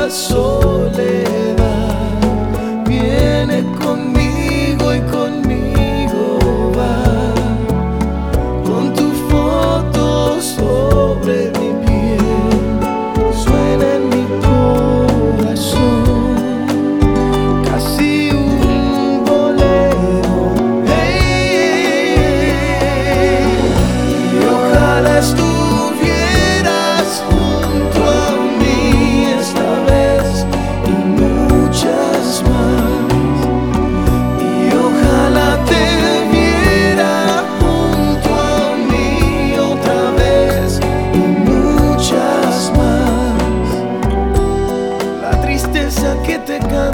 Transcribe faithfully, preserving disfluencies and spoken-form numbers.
la soledad viene conmigo y conmigo va, con tu foto sobre mi piel, suena en mi corazón casi un bolero. Hey, y ojalá estuvieras junto a mí esta vez y muchas más, y ojalá te viera junto a mí otra vez y muchas más. La tristeza que te canta